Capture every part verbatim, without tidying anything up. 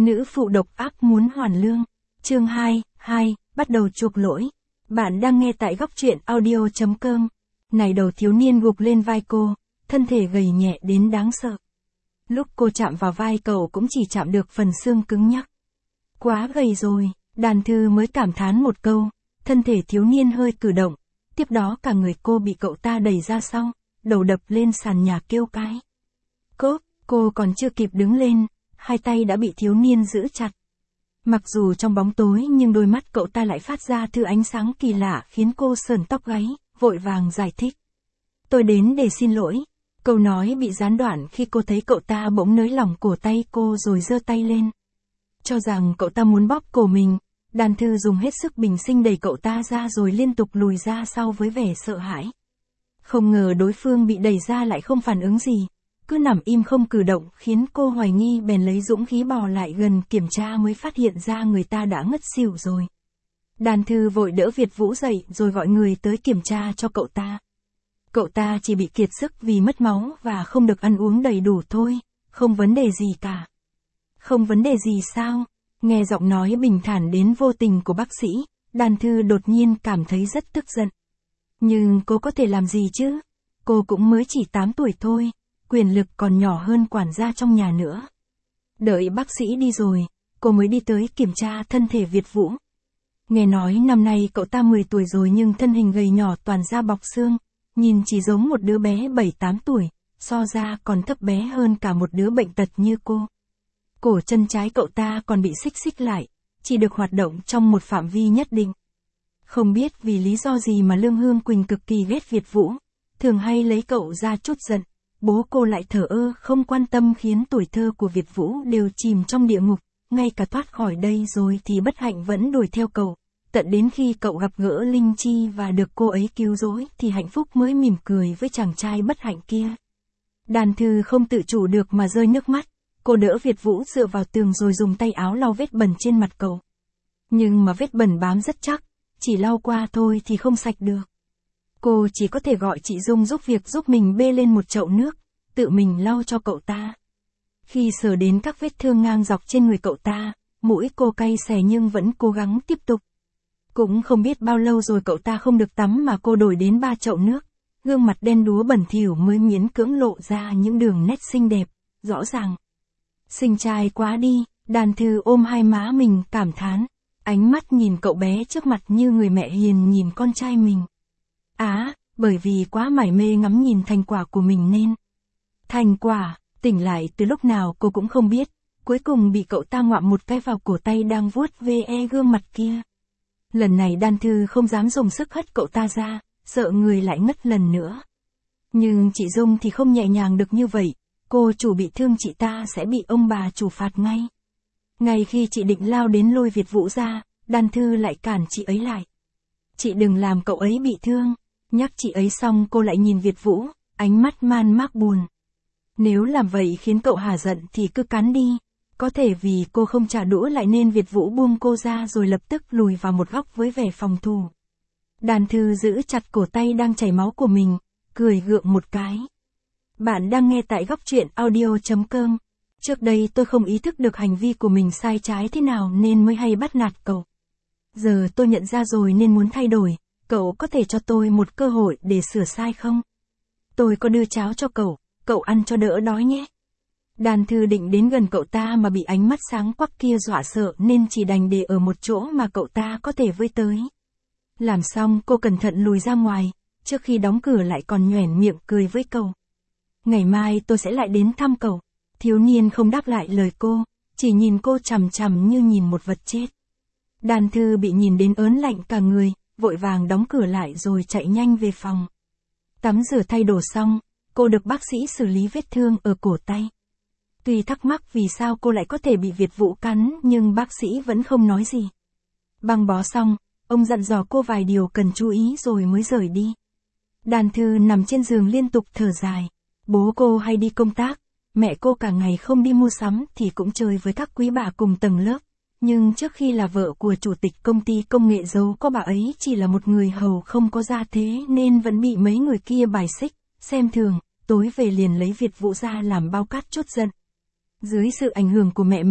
Nữ phụ độc ác muốn hoàn lương. Chương hai, hai, bắt đầu chuộc lỗi. Bạn đang nghe tại góc truyện audio chấm com. Này đầu thiếu niên gục lên vai cô, thân thể gầy nhẹ đến đáng sợ. Lúc cô chạm vào vai cậu cũng chỉ chạm được phần xương cứng nhắc. Quá gầy rồi, Đàn Thư mới cảm thán một câu, thân thể thiếu niên hơi cử động, tiếp đó cả người cô bị cậu ta đẩy ra sau, đầu đập lên sàn nhà kêu cái. Cốp, cô còn chưa kịp đứng lên, hai tay đã bị thiếu niên giữ chặt. Mặc dù trong bóng tối nhưng đôi mắt cậu ta lại phát ra thứ ánh sáng kỳ lạ khiến cô sởn tóc gáy, vội vàng giải thích. Tôi đến để xin lỗi. Câu nói bị gián đoạn khi cô thấy cậu ta bỗng nới lỏng cổ tay cô rồi giơ tay lên. Cho rằng cậu ta muốn bóp cổ mình, Đàn Thư dùng hết sức bình sinh đẩy cậu ta ra rồi liên tục lùi ra sau với vẻ sợ hãi. Không ngờ đối phương bị đẩy ra lại không phản ứng gì, cứ nằm im không cử động khiến cô hoài nghi, bèn lấy dũng khí bò lại gần kiểm tra mới phát hiện ra người ta đã ngất xỉu rồi. Đàn Thư vội đỡ Việt Vũ dậy rồi gọi người tới kiểm tra cho cậu ta. Cậu ta chỉ bị kiệt sức vì mất máu và không được ăn uống đầy đủ thôi, không vấn đề gì cả. Không vấn đề gì sao? Nghe giọng nói bình thản đến vô tình của bác sĩ, Đàn Thư đột nhiên cảm thấy rất tức giận. Nhưng cô có thể làm gì chứ? Cô cũng mới chỉ tám tuổi thôi, quyền lực còn nhỏ hơn quản gia trong nhà nữa. Đợi bác sĩ đi rồi, cô mới đi tới kiểm tra thân thể Việt Vũ. Nghe nói năm nay cậu ta mười tuổi rồi nhưng thân hình gầy nhỏ toàn da bọc xương, nhìn chỉ giống một đứa bé bảy tám tuổi, so ra còn thấp bé hơn cả một đứa bệnh tật như cô. Cổ chân trái cậu ta còn bị xích xích lại, chỉ được hoạt động trong một phạm vi nhất định. Không biết vì lý do gì mà Lương Hương Quỳnh cực kỳ ghét Việt Vũ, thường hay lấy cậu ra trút giận, bố cô lại thờ ơ không quan tâm khiến tuổi thơ của Việt Vũ đều chìm trong địa ngục, ngay cả thoát khỏi đây rồi thì bất hạnh vẫn đuổi theo cậu. Tận đến khi cậu gặp gỡ Linh Chi và được cô ấy cứu rỗi thì hạnh phúc mới mỉm cười với chàng trai bất hạnh kia. Đàn Thư không tự chủ được mà rơi nước mắt, cô đỡ Việt Vũ dựa vào tường rồi dùng tay áo lau vết bẩn trên mặt cậu. Nhưng mà vết bẩn bám rất chắc, chỉ lau qua thôi thì không sạch được. Cô chỉ có thể gọi chị Dung giúp việc giúp mình bê lên một chậu nước, tự mình lau cho cậu ta. Khi sờ đến các vết thương ngang dọc trên người cậu ta, mũi cô cay xè nhưng vẫn cố gắng tiếp tục. Cũng không biết bao lâu rồi cậu ta không được tắm mà cô đổi đến ba chậu nước, gương mặt đen đúa bẩn thỉu mới miễn cưỡng lộ ra những đường nét xinh đẹp, rõ ràng. Xinh trai quá đi, Đàn Thư ôm hai má mình cảm thán, ánh mắt nhìn cậu bé trước mặt như người mẹ hiền nhìn con trai mình. Á, bởi vì quá mải mê ngắm nhìn thành quả của mình nên. Thành quả, tỉnh lại từ lúc nào cô cũng không biết, cuối cùng bị cậu ta ngoạm một cái vào cổ tay đang vuốt ve gương mặt kia. Lần này Đàn Thư không dám dùng sức hất cậu ta ra, sợ người lại ngất lần nữa. Nhưng chị Dung thì không nhẹ nhàng được như vậy, cô chủ bị thương chị ta sẽ bị ông bà chủ phạt ngay. Ngay khi chị định lao đến lôi Việt Vũ ra, Đàn Thư lại cản chị ấy lại. Chị đừng làm cậu ấy bị thương. Nhắc chị ấy xong cô lại nhìn Việt Vũ, ánh mắt man mác buồn. Nếu làm vậy khiến cậu hả giận thì cứ cắn đi. Có thể vì cô không trả đũa lại nên Việt Vũ buông cô ra rồi lập tức lùi vào một góc với vẻ phòng thủ. Đàn Thư giữ chặt cổ tay đang chảy máu của mình, cười gượng một cái. Bạn đang nghe tại góc truyện audio chấm com. Trước đây tôi không ý thức được hành vi của mình sai trái thế nào nên mới hay bắt nạt cậu. Giờ tôi nhận ra rồi nên muốn thay đổi, cậu có thể cho tôi một cơ hội để sửa sai không? Tôi có đưa cháo cho cậu, cậu ăn cho đỡ đói nhé. Đàn Thư định đến gần cậu ta mà bị ánh mắt sáng quắc kia dọa sợ nên chỉ đành để ở một chỗ mà cậu ta có thể với tới. Làm xong cô cẩn thận lùi ra ngoài, trước khi đóng cửa lại còn nhoẻn miệng cười với cậu. Ngày mai tôi sẽ lại đến thăm cậu. Thiếu niên không đáp lại lời cô, chỉ nhìn cô chằm chằm như nhìn một vật chết. Đàn Thư bị nhìn đến ớn lạnh cả người, vội vàng đóng cửa lại rồi chạy nhanh về phòng. Tắm rửa thay đồ xong, cô được bác sĩ xử lý vết thương ở cổ tay. Tuy thắc mắc vì sao cô lại có thể bị Việt Vũ cắn nhưng bác sĩ vẫn không nói gì. Băng bó xong, ông dặn dò cô vài điều cần chú ý rồi mới rời đi. Đàn Thư nằm trên giường liên tục thở dài. Bố cô hay đi công tác, mẹ cô cả ngày không đi mua sắm thì cũng chơi với các quý bà cùng tầng lớp. Nhưng trước khi là vợ của chủ tịch công ty công nghệ giấu có bà ấy chỉ là một người hầu không có gia thế nên vẫn bị mấy người kia bài xích, xem thường, tối về liền lấy Việt Vũ ra làm bao cát chốt giận. Dưới sự ảnh hưởng của mẹ mình,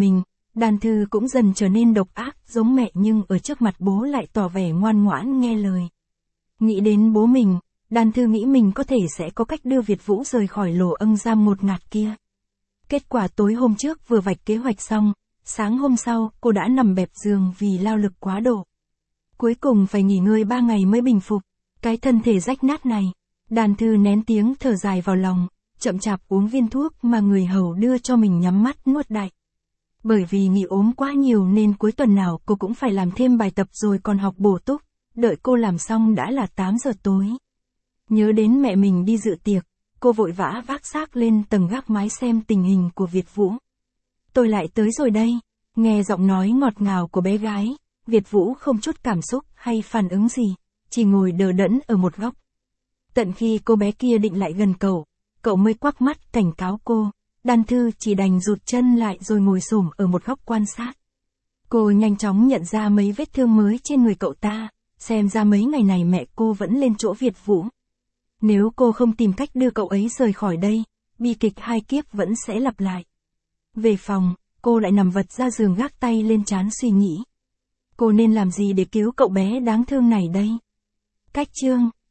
Đan Thư cũng dần trở nên độc ác giống mẹ nhưng ở trước mặt bố lại tỏ vẻ ngoan ngoãn nghe lời. Nghĩ đến bố mình, Đan Thư nghĩ mình có thể sẽ có cách đưa Việt Vũ rời khỏi lỗ ân giam ngột ngạt kia. Kết quả tối hôm trước vừa vạch kế hoạch xong, sáng hôm sau cô đã nằm bẹp giường vì lao lực quá độ. Cuối cùng phải nghỉ ngơi ba ngày mới bình phục, cái thân thể rách nát này. Đan Thư nén tiếng thở dài vào lòng, chậm chạp uống viên thuốc mà người hầu đưa cho mình nhắm mắt nuốt đại. Bởi vì nghỉ ốm quá nhiều nên cuối tuần nào cô cũng phải làm thêm bài tập rồi còn học bổ túc, đợi cô làm xong đã là tám giờ tối. Nhớ đến mẹ mình đi dự tiệc, cô vội vã vác xác lên tầng gác mái xem tình hình của Việt Vũ. Tôi lại tới rồi đây, nghe giọng nói ngọt ngào của bé gái, Việt Vũ không chút cảm xúc hay phản ứng gì, chỉ ngồi đờ đẫn ở một góc. Tận khi cô bé kia định lại gần cậu, cậu mới quắc mắt cảnh cáo cô. Đan Thư chỉ đành rụt chân lại rồi ngồi xổm ở một góc quan sát. Cô nhanh chóng nhận ra mấy vết thương mới trên người cậu ta, xem ra mấy ngày này mẹ cô vẫn lên chỗ Việt Vũ. Nếu cô không tìm cách đưa cậu ấy rời khỏi đây, bi kịch hai kiếp vẫn sẽ lặp lại. Về phòng, cô lại nằm vật ra giường gác tay lên trán suy nghĩ. Cô nên làm gì để cứu cậu bé đáng thương này đây? Cách chương